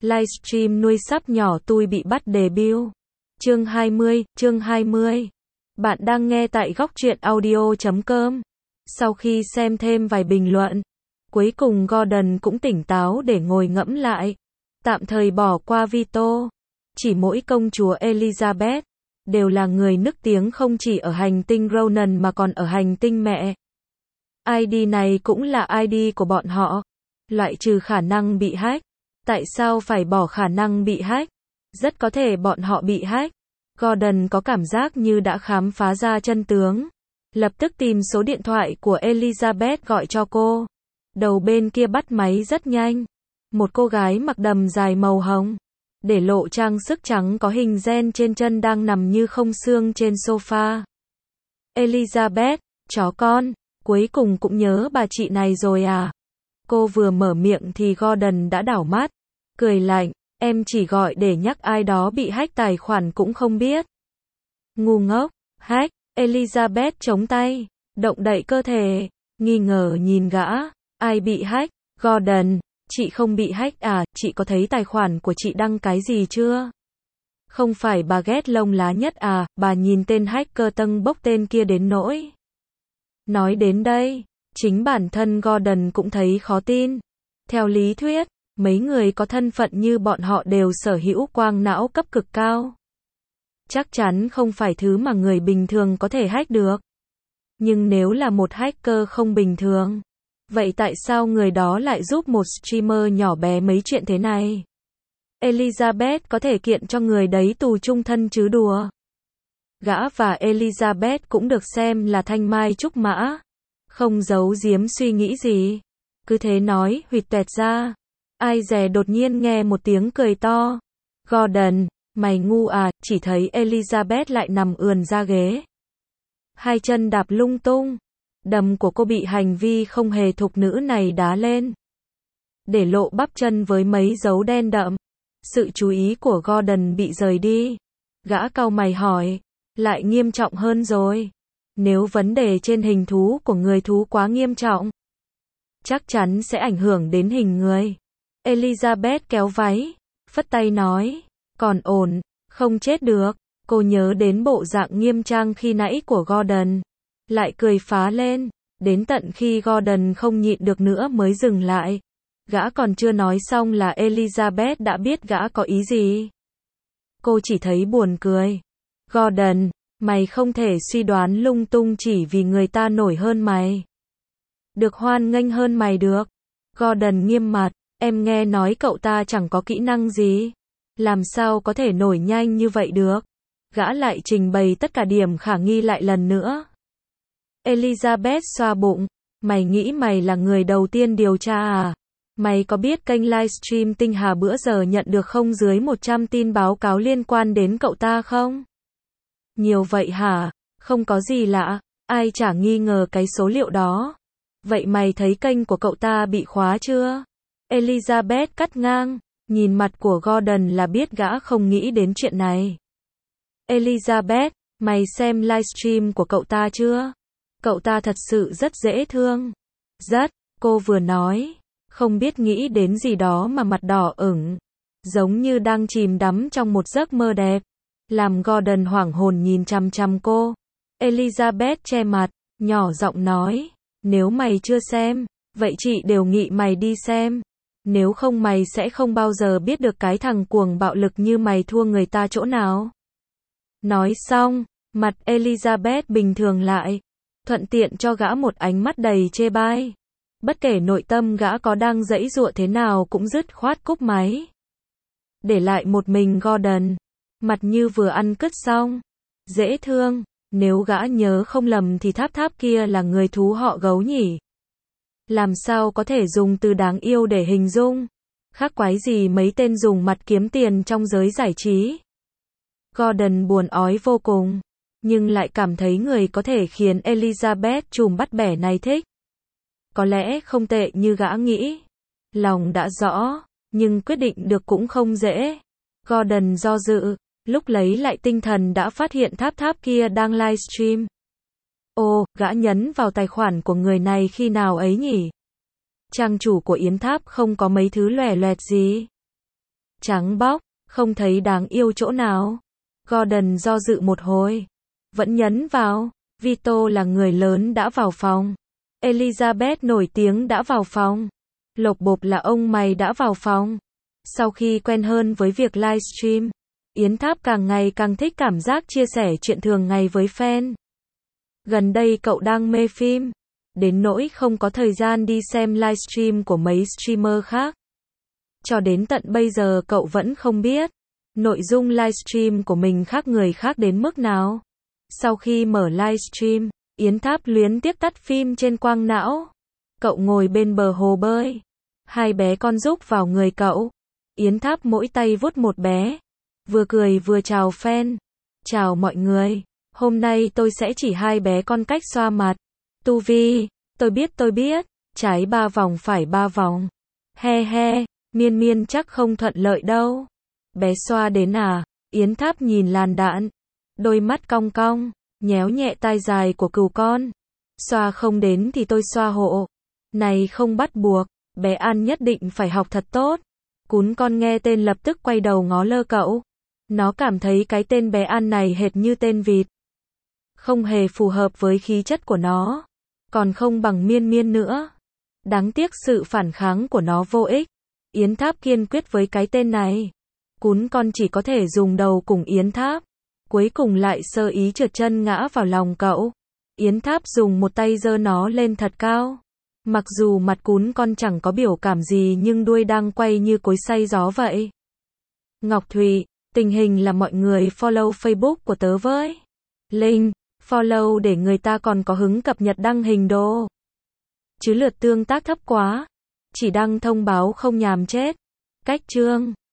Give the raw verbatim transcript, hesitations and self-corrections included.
Livestream nuôi sắp nhỏ tui bị bắt debut. Chương hai mươi, chương hai mươi. Bạn đang nghe tại góc truyện audio chấm com. Sau khi xem thêm vài bình luận, cuối cùng Gordon cũng tỉnh táo để ngồi ngẫm lại. Tạm thời bỏ qua Vito. Chỉ mỗi công chúa Elizabeth đều là người nức tiếng không chỉ ở hành tinh Ronan mà còn ở hành tinh mẹ. i đê này cũng là i đê của bọn họ. Loại trừ khả năng bị hack. Tại sao phải bỏ khả năng bị hack? Rất có thể bọn họ bị hack. Gordon có cảm giác như đã khám phá ra chân tướng. Lập tức tìm số điện thoại của Elizabeth gọi cho cô. Đầu bên kia bắt máy rất nhanh. Một cô gái mặc đầm dài màu hồng, để lộ trang sức trắng có hình gen trên chân đang nằm như không xương trên sofa. Elizabeth, chó con, cuối cùng cũng nhớ bà chị này rồi à? Cô vừa mở miệng thì Gordon đã đảo mắt, cười lạnh, em chỉ gọi để nhắc ai đó bị hack tài khoản cũng không biết. Ngu ngốc, hack, Elizabeth chống tay, động đậy cơ thể, nghi ngờ nhìn gã, ai bị hack? Gordon, chị không bị hack à, chị có thấy tài khoản của chị đăng cái gì chưa? Không phải bà ghét lông lá nhất à, bà nhìn tên hacker tâng bốc tên kia đến nỗi. Nói đến đây, chính bản thân Gordon cũng thấy khó tin. Theo lý thuyết, mấy người có thân phận như bọn họ đều sở hữu quang não cấp cực cao. Chắc chắn không phải thứ mà người bình thường có thể hack được. Nhưng nếu là một hacker không bình thường, vậy tại sao người đó lại giúp một streamer nhỏ bé mấy chuyện thế này? Elizabeth có thể kiện cho người đấy tù chung thân chứ đùa. Gã và Elizabeth cũng được xem là thanh mai trúc mã. Không giấu giếm suy nghĩ gì. Cứ thế nói huỵch toẹt ra. Ai dè đột nhiên nghe một tiếng cười to. Gordon, mày ngu à, chỉ thấy Elizabeth lại nằm ườn ra ghế. Hai chân đạp lung tung. Đầm của cô bị hành vi không hề thục nữ này đá lên. Để lộ bắp chân với mấy dấu đen đậm. Sự chú ý của Gordon bị rời đi. Gã cau mày hỏi. Lại nghiêm trọng hơn rồi. Nếu vấn đề trên hình thú của người thú quá nghiêm trọng, chắc chắn sẽ ảnh hưởng đến hình người. Elizabeth kéo váy, phất tay nói. Còn ổn, không chết được. Cô nhớ đến bộ dạng nghiêm trang khi nãy của Gordon. Lại cười phá lên. Đến tận khi Gordon không nhịn được nữa mới dừng lại. Gã còn chưa nói xong là Elizabeth đã biết gã có ý gì. Cô chỉ thấy buồn cười. Gordon, mày không thể suy đoán lung tung chỉ vì người ta nổi hơn mày. Được hoan nghênh hơn mày được. Gordon nghiêm mặt, em nghe nói cậu ta chẳng có kỹ năng gì. Làm sao có thể nổi nhanh như vậy được? Gã lại trình bày tất cả điểm khả nghi lại lần nữa. Elizabeth xoa bụng, mày nghĩ mày là người đầu tiên điều tra à? Mày có biết kênh livestream Tinh Hà bữa giờ nhận được không dưới một trăm tin báo cáo liên quan đến cậu ta không? Nhiều vậy hả? Không có gì lạ, ai chả nghi ngờ cái số liệu đó. Vậy mày thấy kênh của cậu ta bị khóa chưa? Elizabeth cắt ngang, nhìn mặt của Gordon là biết gã không nghĩ đến chuyện này. Elizabeth, mày xem livestream của cậu ta chưa? Cậu ta thật sự rất dễ thương. Rất, cô vừa nói, không biết nghĩ đến gì đó mà mặt đỏ ửng, giống như đang chìm đắm trong một giấc mơ đẹp. Làm Gordon hoảng hồn nhìn chằm chằm cô. Elizabeth che mặt, nhỏ giọng nói, nếu mày chưa xem, vậy chị đều nghị mày đi xem. Nếu không mày sẽ không bao giờ biết được cái thằng cuồng bạo lực như mày thua người ta chỗ nào. Nói xong, mặt Elizabeth bình thường lại, thuận tiện cho gã một ánh mắt đầy chê bai. Bất kể nội tâm gã có đang giãy giụa thế nào cũng dứt khoát cúp máy. Để lại một mình Gordon, mặt như vừa ăn cứt xong. Dễ thương, nếu gã nhớ không lầm thì tháp tháp kia là người thú họ gấu nhỉ. Làm sao có thể dùng từ đáng yêu để hình dung. Khác quái gì mấy tên dùng mặt kiếm tiền trong giới giải trí. Gordon buồn ói vô cùng, nhưng lại cảm thấy người có thể khiến Elizabeth trùm bắt bẻ này thích. Có lẽ không tệ như gã nghĩ. Lòng đã rõ, nhưng quyết định được cũng không dễ. Gordon do dự, lúc lấy lại tinh thần đã phát hiện tháp tháp kia đang livestream. Ồ, gã nhấn vào tài khoản của người này khi nào ấy nhỉ? Trang chủ của Yến Tháp không có mấy thứ lòe loẹt gì. Trắng bóc, không thấy đáng yêu chỗ nào. Gordon do dự một hồi. Vẫn nhấn vào. Vito là người lớn đã vào phòng. Elizabeth nổi tiếng đã vào phòng. Lộc bộp là ông mày đã vào phòng. Sau khi quen hơn với việc livestream, Yến Tháp càng ngày càng thích cảm giác chia sẻ chuyện thường ngày với fan. Gần đây cậu đang mê phim, đến nỗi không có thời gian đi xem livestream của mấy streamer khác. Cho đến tận bây giờ cậu vẫn không biết nội dung livestream của mình khác người khác đến mức nào. Sau khi mở livestream, Yến Tháp luyến tiếc tắt phim trên quang não. Cậu ngồi bên bờ hồ bơi. Hai bé con rúc vào người cậu. Yến Tháp mỗi tay vuốt một bé. Vừa cười vừa chào fan. Chào mọi người. Hôm nay tôi sẽ chỉ hai bé con cách xoa mặt. Tu Vi, tôi biết tôi biết. Trái ba vòng phải ba vòng. He he, Miên Miên chắc không thuận lợi đâu. Bé xoa đến à? Yến Tháp nhìn làn đạn. Đôi mắt cong cong, nhéo nhẹ tai dài của cừu con. Xoa không đến thì tôi xoa hộ. Này không bắt buộc, bé An nhất định phải học thật tốt. Cún con nghe tên lập tức quay đầu ngó lơ cậu. Nó cảm thấy cái tên bé An này hệt như tên vịt. Không hề phù hợp với khí chất của nó. Còn không bằng Miên Miên nữa. Đáng tiếc sự phản kháng của nó vô ích. Yến Tháp kiên quyết với cái tên này. Cún con chỉ có thể dùng đầu cùng Yến Tháp. Cuối cùng lại sơ ý trượt chân ngã vào lòng cậu. Yến Tháp dùng một tay giơ nó lên thật cao. Mặc dù mặt cún con chẳng có biểu cảm gì nhưng đuôi đang quay như cối xay gió vậy. Ngọc Thụy, tình hình là mọi người follow Facebook của tớ với. Link, follow để người ta còn có hứng cập nhật đăng hình đồ. Chứ lượt tương tác thấp quá. Chỉ đăng thông báo không nhàm chết. Cách chương